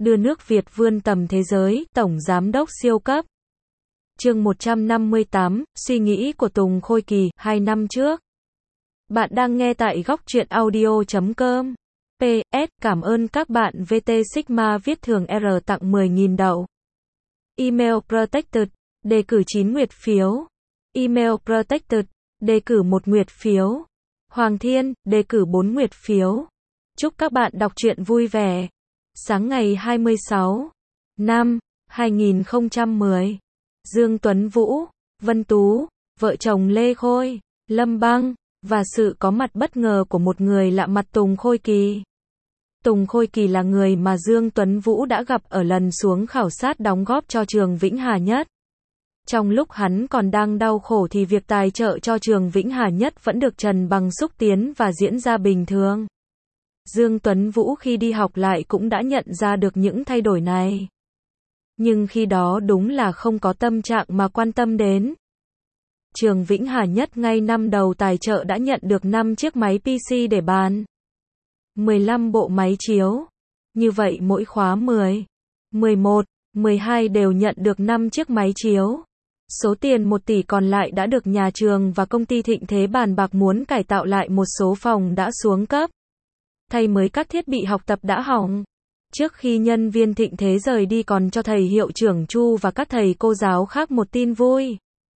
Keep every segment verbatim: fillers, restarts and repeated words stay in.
đưa nước Việt vươn tầm thế giới, Tổng Giám đốc siêu cấp. Chương một trăm năm mươi tám, suy nghĩ của Tùng Khôi Kỳ, hai năm trước. Bạn đang nghe tại góc truyện audio chấm com. pê ét, cảm ơn các bạn vê tê Sigma viết thường R tặng mười nghìn đậu. Email Protected, đề cử chín nguyệt phiếu. Email Protected, đề cử một nguyệt phiếu. Hoàng Thiên, đề cử bốn nguyệt phiếu. Chúc các bạn đọc truyện vui vẻ. Sáng ngày hai mươi sáu năm hai nghìn không trăm mười, Dương Tuấn Vũ, Vân Tú, vợ chồng Lê Khôi, Lâm Băng, và sự có mặt bất ngờ của một người lạ mặt Tùng Khôi Kỳ. Tùng Khôi Kỳ là người mà Dương Tuấn Vũ đã gặp ở lần xuống khảo sát đóng góp cho trường Vĩnh Hà Nhất. Trong lúc hắn còn đang đau khổ thì việc tài trợ cho trường Vĩnh Hà Nhất vẫn được Trần Bằng xúc tiến và diễn ra bình thường. Dương Tuấn Vũ khi đi học lại cũng đã nhận ra được những thay đổi này. Nhưng khi đó đúng là không có tâm trạng mà quan tâm đến. Trường Vĩnh Hà Nhất ngay năm đầu tài trợ đã nhận được năm chiếc máy pê xê để bàn. mười lăm bộ máy chiếu. Như vậy mỗi khóa mười, mười một, mười hai đều nhận được năm chiếc máy chiếu. Số tiền một tỷ còn lại đã được nhà trường và công ty Thịnh Thế bàn bạc muốn cải tạo lại một số phòng đã xuống cấp. Thay mới các thiết bị học tập đã hỏng. Trước khi nhân viên Thịnh Thế rời đi còn cho thầy hiệu trưởng Chu và các thầy cô giáo khác một tin vui.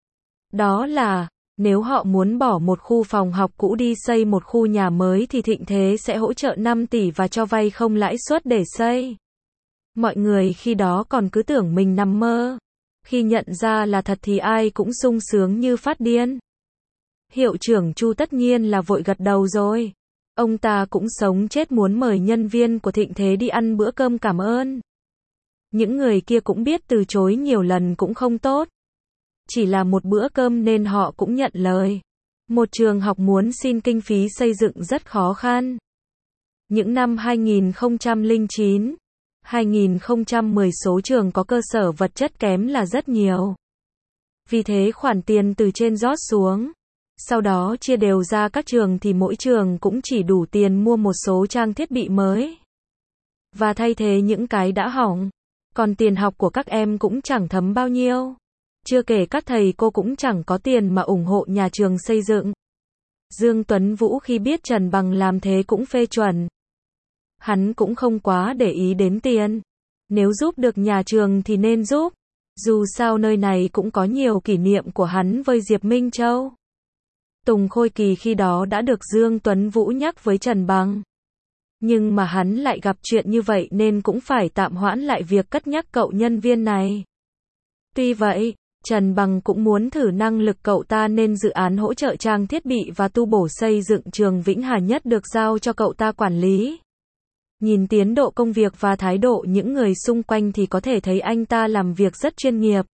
Đó là, nếu họ muốn bỏ một khu phòng học cũ đi xây một khu nhà mới thì Thịnh Thế sẽ hỗ trợ năm tỷ và cho vay không lãi suất để xây. Mọi người khi đó còn cứ tưởng mình nằm mơ. Khi nhận ra là thật thì ai cũng sung sướng như phát điên. Hiệu trưởng Chu tất nhiên là vội gật đầu rồi. Ông ta cũng sống chết muốn mời nhân viên của Thịnh Thế đi ăn bữa cơm cảm ơn. Những người kia cũng biết từ chối nhiều lần cũng không tốt. Chỉ là một bữa cơm nên họ cũng nhận lời. Một trường học muốn xin kinh phí xây dựng rất khó khăn. Những năm hai nghìn không trăm lẻ chín, hai nghìn không trăm mười số trường có cơ sở vật chất kém là rất nhiều. Vì thế khoản tiền từ trên rót xuống. Sau đó chia đều ra các trường thì mỗi trường cũng chỉ đủ tiền mua một số trang thiết bị mới. Và thay thế những cái đã hỏng. Còn tiền học của các em cũng chẳng thấm bao nhiêu. Chưa kể các thầy cô cũng chẳng có tiền mà ủng hộ nhà trường xây dựng. Dương Tuấn Vũ khi biết Trần Bằng làm thế cũng phê chuẩn. Hắn cũng không quá để ý đến tiền. Nếu giúp được nhà trường thì nên giúp. Dù sao nơi này cũng có nhiều kỷ niệm của hắn với Diệp Minh Châu. Tùng Khôi Kỳ khi đó đã được Dương Tuấn Vũ nhắc với Trần Bằng. Nhưng mà hắn lại gặp chuyện như vậy nên cũng phải tạm hoãn lại việc cất nhắc cậu nhân viên này. Tuy vậy, Trần Bằng cũng muốn thử năng lực cậu ta nên dự án hỗ trợ trang thiết bị và tu bổ xây dựng trường Vĩnh Hà Nhất được giao cho cậu ta quản lý. Nhìn tiến độ công việc và thái độ những người xung quanh thì có thể thấy anh ta làm việc rất chuyên nghiệp.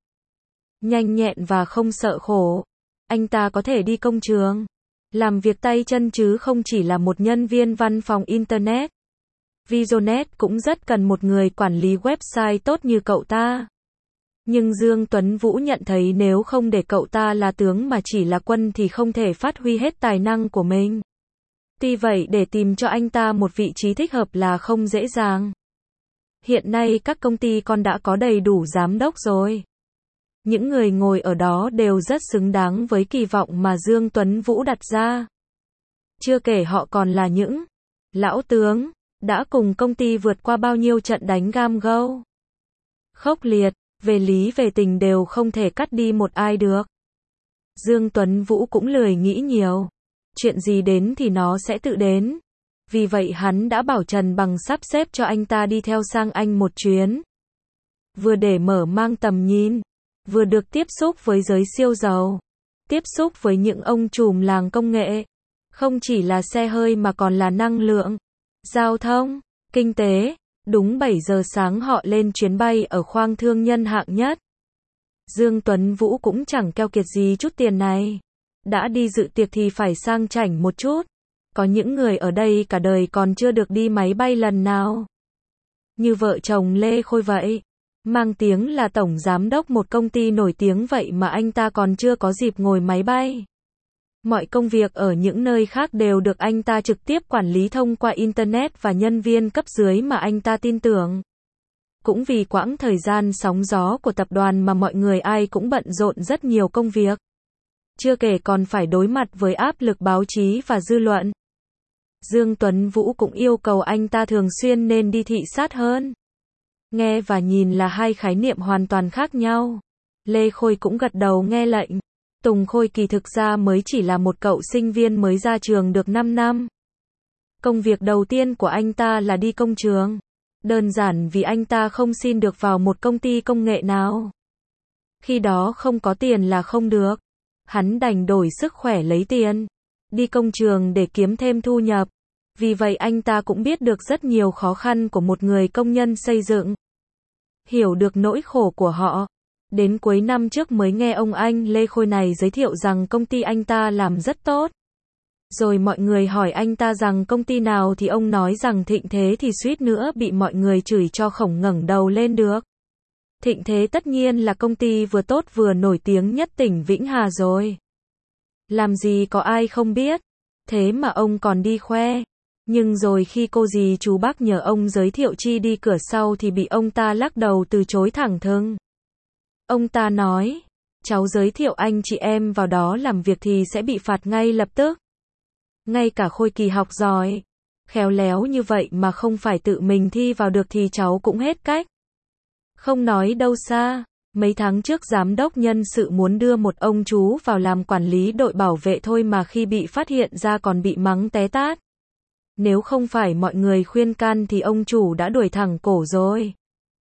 Nhanh nhẹn và không sợ khổ. Anh ta có thể đi công trường, làm việc tay chân chứ không chỉ là một nhân viên văn phòng Internet. Visionet cũng rất cần một người quản lý website tốt như cậu ta. Nhưng Dương Tuấn Vũ nhận thấy nếu không để cậu ta là tướng mà chỉ là quân thì không thể phát huy hết tài năng của mình. Tuy vậy để tìm cho anh ta một vị trí thích hợp là không dễ dàng. Hiện nay các công ty con đã có đầy đủ giám đốc rồi. Những người ngồi ở đó đều rất xứng đáng với kỳ vọng mà Dương Tuấn Vũ đặt ra. Chưa kể họ còn là những lão tướng, đã cùng công ty vượt qua bao nhiêu trận đánh gam gâu. Khốc liệt, về lý về tình đều không thể cắt đi một ai được. Dương Tuấn Vũ cũng lười nghĩ nhiều. Chuyện gì đến thì nó sẽ tự đến. Vì vậy hắn đã bảo Trần Bằng sắp xếp cho anh ta đi theo sang Anh một chuyến. Vừa để mở mang tầm nhìn. Vừa được tiếp xúc với giới siêu giàu, tiếp xúc với những ông trùm làng công nghệ, không chỉ là xe hơi mà còn là năng lượng, giao thông, kinh tế. Đúng bảy giờ sáng họ lên chuyến bay ở khoang thương nhân hạng nhất. Dương Tuấn Vũ cũng chẳng keo kiệt gì chút tiền này. Đã đi dự tiệc thì phải sang chảnh một chút. Có những người ở đây cả đời còn chưa được đi máy bay lần nào. Như vợ chồng Lê Khôi vậy. Mang tiếng là tổng giám đốc một công ty nổi tiếng vậy mà anh ta còn chưa có dịp ngồi máy bay. Mọi công việc ở những nơi khác đều được anh ta trực tiếp quản lý thông qua Internet và nhân viên cấp dưới mà anh ta tin tưởng. Cũng vì quãng thời gian sóng gió của tập đoàn mà mọi người ai cũng bận rộn rất nhiều công việc. Chưa kể còn phải đối mặt với áp lực báo chí và dư luận. Dương Tuấn Vũ cũng yêu cầu anh ta thường xuyên nên đi thị sát hơn. Nghe và nhìn là hai khái niệm hoàn toàn khác nhau. Lê Khôi cũng gật đầu nghe lệnh. Tùng Khôi Kỳ thực ra mới chỉ là một cậu sinh viên mới ra trường được năm năm. Công việc đầu tiên của anh ta là đi công trường. Đơn giản vì anh ta không xin được vào một công ty công nghệ nào. Khi đó không có tiền là không được. Hắn đành đổi sức khỏe lấy tiền. Đi công trường để kiếm thêm thu nhập. Vì vậy anh ta cũng biết được rất nhiều khó khăn của một người công nhân xây dựng. Hiểu được nỗi khổ của họ. Đến cuối năm trước mới nghe ông anh Lê Khôi này giới thiệu rằng công ty anh ta làm rất tốt. Rồi mọi người hỏi anh ta rằng công ty nào thì ông nói rằng Thịnh Thế thì suýt nữa bị mọi người chửi cho khổng ngẩng đầu lên được. Thịnh Thế tất nhiên là công ty vừa tốt vừa nổi tiếng nhất tỉnh Vĩnh Hà rồi. Làm gì có ai không biết. Thế mà ông còn đi khoe. Nhưng rồi khi cô dì chú bác nhờ ông giới thiệu chi đi cửa sau thì bị ông ta lắc đầu từ chối thẳng thừng. Ông ta nói, cháu giới thiệu anh chị em vào đó làm việc thì sẽ bị phạt ngay lập tức. Ngay cả Khôi Kỳ học giỏi, khéo léo như vậy mà không phải tự mình thi vào được thì cháu cũng hết cách. Không nói đâu xa, mấy tháng trước giám đốc nhân sự muốn đưa một ông chú vào làm quản lý đội bảo vệ thôi mà khi bị phát hiện ra còn bị mắng té tát. Nếu không phải mọi người khuyên can thì ông chủ đã đuổi thẳng cổ rồi.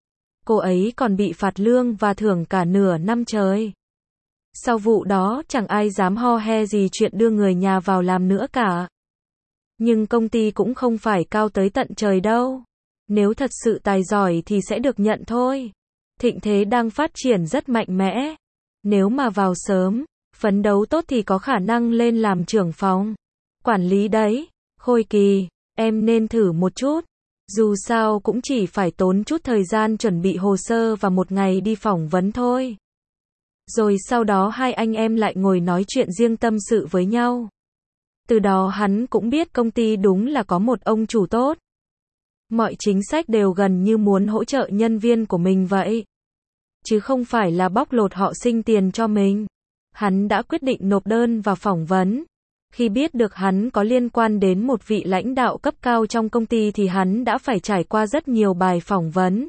Cô ấy còn bị phạt lương và thưởng cả nửa năm trời. Sau vụ đó chẳng ai dám ho he gì chuyện đưa người nhà vào làm nữa cả. Nhưng công ty cũng không phải cao tới tận trời đâu. Nếu thật sự tài giỏi thì sẽ được nhận thôi. Thịnh Thế đang phát triển rất mạnh mẽ. Nếu mà vào sớm, phấn đấu tốt thì có khả năng lên làm trưởng phòng. Quản lý đấy. Khôi Kỳ, em nên thử một chút. Dù sao cũng chỉ phải tốn chút thời gian chuẩn bị hồ sơ và một ngày đi phỏng vấn thôi. Rồi sau đó hai anh em lại ngồi nói chuyện riêng tâm sự với nhau. Từ đó hắn cũng biết công ty đúng là có một ông chủ tốt. Mọi chính sách đều gần như muốn hỗ trợ nhân viên của mình vậy. Chứ không phải là bóc lột họ sinh tiền cho mình. Hắn đã quyết định nộp đơn và phỏng vấn. Khi biết được hắn có liên quan đến một vị lãnh đạo cấp cao trong công ty thì hắn đã phải trải qua rất nhiều bài phỏng vấn.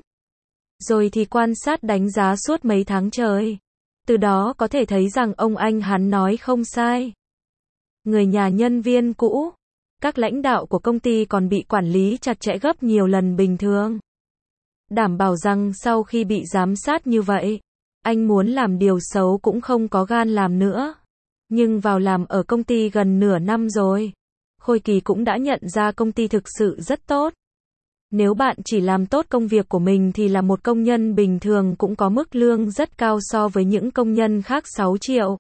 Rồi thì quan sát đánh giá suốt mấy tháng trời. Từ đó có thể thấy rằng ông anh hắn nói không sai. Người nhà nhân viên cũ, các lãnh đạo của công ty còn bị quản lý chặt chẽ gấp nhiều lần bình thường. Đảm bảo rằng sau khi bị giám sát như vậy, anh muốn làm điều xấu cũng không có gan làm nữa. Nhưng vào làm ở công ty gần nửa năm rồi, Khôi Kỳ cũng đã nhận ra công ty thực sự rất tốt. Nếu bạn chỉ làm tốt công việc của mình thì là một công nhân bình thường cũng có mức lương rất cao so với những công nhân khác sáu triệu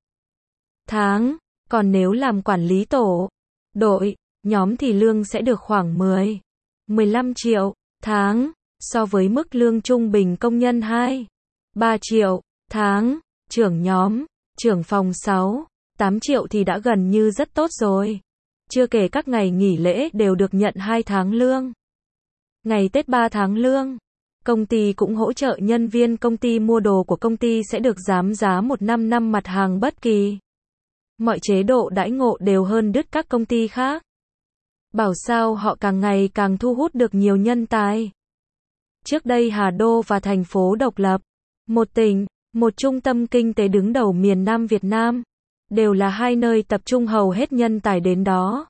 tháng. Còn nếu làm quản lý tổ, đội, nhóm thì lương sẽ được khoảng mười, mười lăm triệu tháng, so với mức lương trung bình công nhân hai, ba triệu tháng, trưởng nhóm, trưởng phòng sáu, tám triệu thì đã gần như rất tốt rồi. Chưa kể các ngày nghỉ lễ đều được nhận hai tháng lương. Ngày Tết ba tháng lương. Công ty cũng hỗ trợ nhân viên công ty mua đồ của công ty sẽ được giảm giá một năm năm mặt hàng bất kỳ. Mọi chế độ đãi ngộ đều hơn đứt các công ty khác. Bảo sao họ càng ngày càng thu hút được nhiều nhân tài. Trước đây Hà Đô và thành phố độc lập, một tỉnh, một trung tâm kinh tế đứng đầu miền Nam Việt Nam, đều là hai nơi tập trung hầu hết nhân tài đến đó.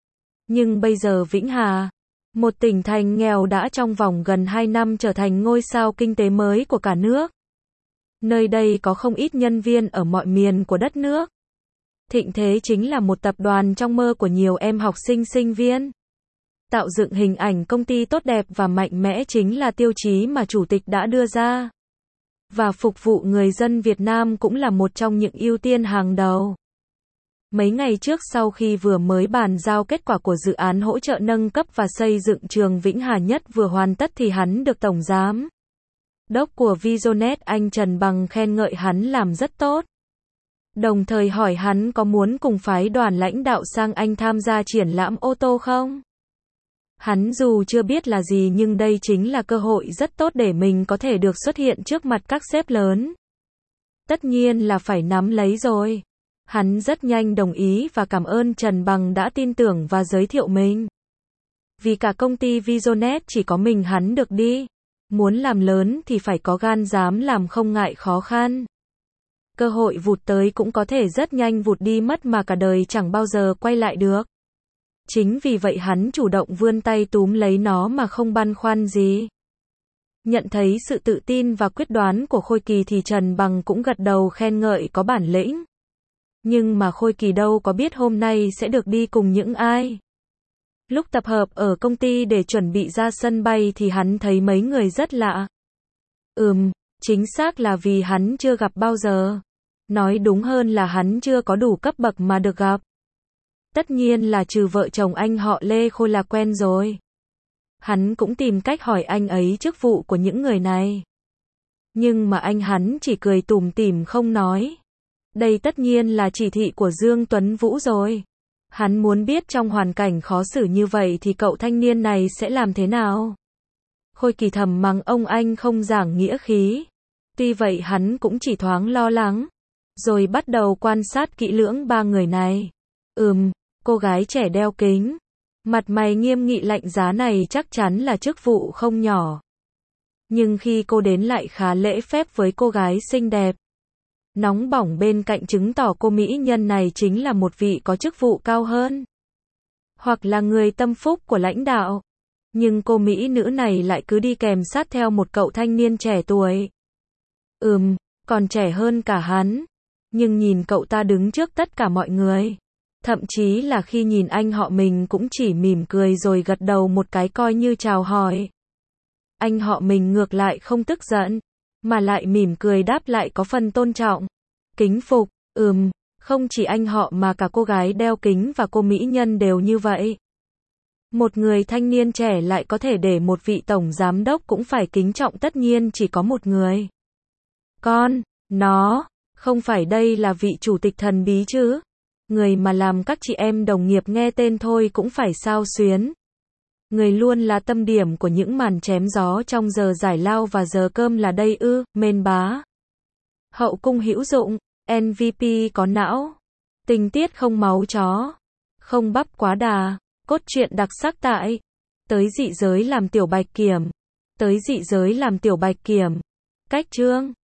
Nhưng bây giờ Vĩnh Hà, một tỉnh thành nghèo đã trong vòng gần hai năm trở thành ngôi sao kinh tế mới của cả nước. Nơi đây có không ít nhân viên ở mọi miền của đất nước. Thịnh Thế chính là một tập đoàn trong mơ của nhiều em học sinh sinh viên. Tạo dựng hình ảnh công ty tốt đẹp và mạnh mẽ chính là tiêu chí mà Chủ tịch đã đưa ra. Và phục vụ người dân Việt Nam cũng là một trong những ưu tiên hàng đầu. Mấy ngày trước sau khi vừa mới bàn giao kết quả của dự án hỗ trợ nâng cấp và xây dựng trường Vĩnh Hà Nhất vừa hoàn tất thì hắn được Tổng Giám đốc của Visionet anh Trần Bằng khen ngợi hắn làm rất tốt. Đồng thời hỏi hắn có muốn cùng phái đoàn lãnh đạo sang Anh tham gia triển lãm ô tô không? Hắn dù chưa biết là gì nhưng đây chính là cơ hội rất tốt để mình có thể được xuất hiện trước mặt các sếp lớn. Tất nhiên là phải nắm lấy rồi. Hắn rất nhanh đồng ý và cảm ơn Trần Bằng đã tin tưởng và giới thiệu mình. Vì cả công ty Visionet chỉ có mình hắn được đi. Muốn làm lớn thì phải có gan dám làm không ngại khó khăn. Cơ hội vụt tới cũng có thể rất nhanh vụt đi mất mà cả đời chẳng bao giờ quay lại được. Chính vì vậy hắn chủ động vươn tay túm lấy nó mà không băn khoăn gì. Nhận thấy sự tự tin và quyết đoán của Khôi Kỳ thì Trần Bằng cũng gật đầu khen ngợi có bản lĩnh. Nhưng mà Khôi Kỳ đâu có biết hôm nay sẽ được đi cùng những ai. Lúc tập hợp ở công ty để chuẩn bị ra sân bay thì hắn thấy mấy người rất lạ. Ừm, chính xác là vì hắn chưa gặp bao giờ. Nói đúng hơn là hắn chưa có đủ cấp bậc mà được gặp. Tất nhiên là trừ vợ chồng anh họ Lê Khôi là quen rồi. Hắn cũng tìm cách hỏi anh ấy chức vụ của những người này. Nhưng mà anh hắn chỉ cười tủm tỉm không nói. Đây tất nhiên là chỉ thị của Dương Tuấn Vũ rồi. Hắn muốn biết trong hoàn cảnh khó xử như vậy thì cậu thanh niên này sẽ làm thế nào. Khôi Kỳ thầm mắng ông anh không giảng nghĩa khí. Tuy vậy hắn cũng chỉ thoáng lo lắng. Rồi bắt đầu quan sát kỹ lưỡng ba người này. Ừm, cô gái trẻ đeo kính. Mặt mày nghiêm nghị lạnh giá này chắc chắn là chức vụ không nhỏ. Nhưng khi cô đến lại khá lễ phép với cô gái xinh đẹp. Nóng bỏng bên cạnh chứng tỏ cô mỹ nhân này chính là một vị có chức vụ cao hơn. Hoặc là người tâm phúc của lãnh đạo. Nhưng cô mỹ nữ này lại cứ đi kèm sát theo một cậu thanh niên trẻ tuổi. Ừm, còn trẻ hơn cả hắn. Nhưng nhìn cậu ta đứng trước tất cả mọi người. Thậm chí là khi nhìn anh họ mình cũng chỉ mỉm cười rồi gật đầu một cái coi như chào hỏi. Anh họ mình ngược lại không tức giận, mà lại mỉm cười đáp lại có phần tôn trọng. Kính phục, ừm, không chỉ anh họ mà cả cô gái đeo kính và cô mỹ nhân đều như vậy. Một người thanh niên trẻ lại có thể để một vị tổng giám đốc cũng phải kính trọng tất nhiên chỉ có một người. Con, nó, không phải đây là vị chủ tịch thần bí chứ? Người mà làm các chị em đồng nghiệp nghe tên thôi cũng phải xao xuyến. Người luôn là tâm điểm của những màn chém gió trong giờ giải lao và giờ cơm là đây ư, mên bá. Hậu cung hữu dụng, em vê pê có não. Tình tiết không máu chó. Không bắp quá đà. Cốt truyện đặc sắc tại. Tới dị giới làm tiểu bạch kiểm. Tới dị giới làm tiểu bạch kiểm. Cách chương.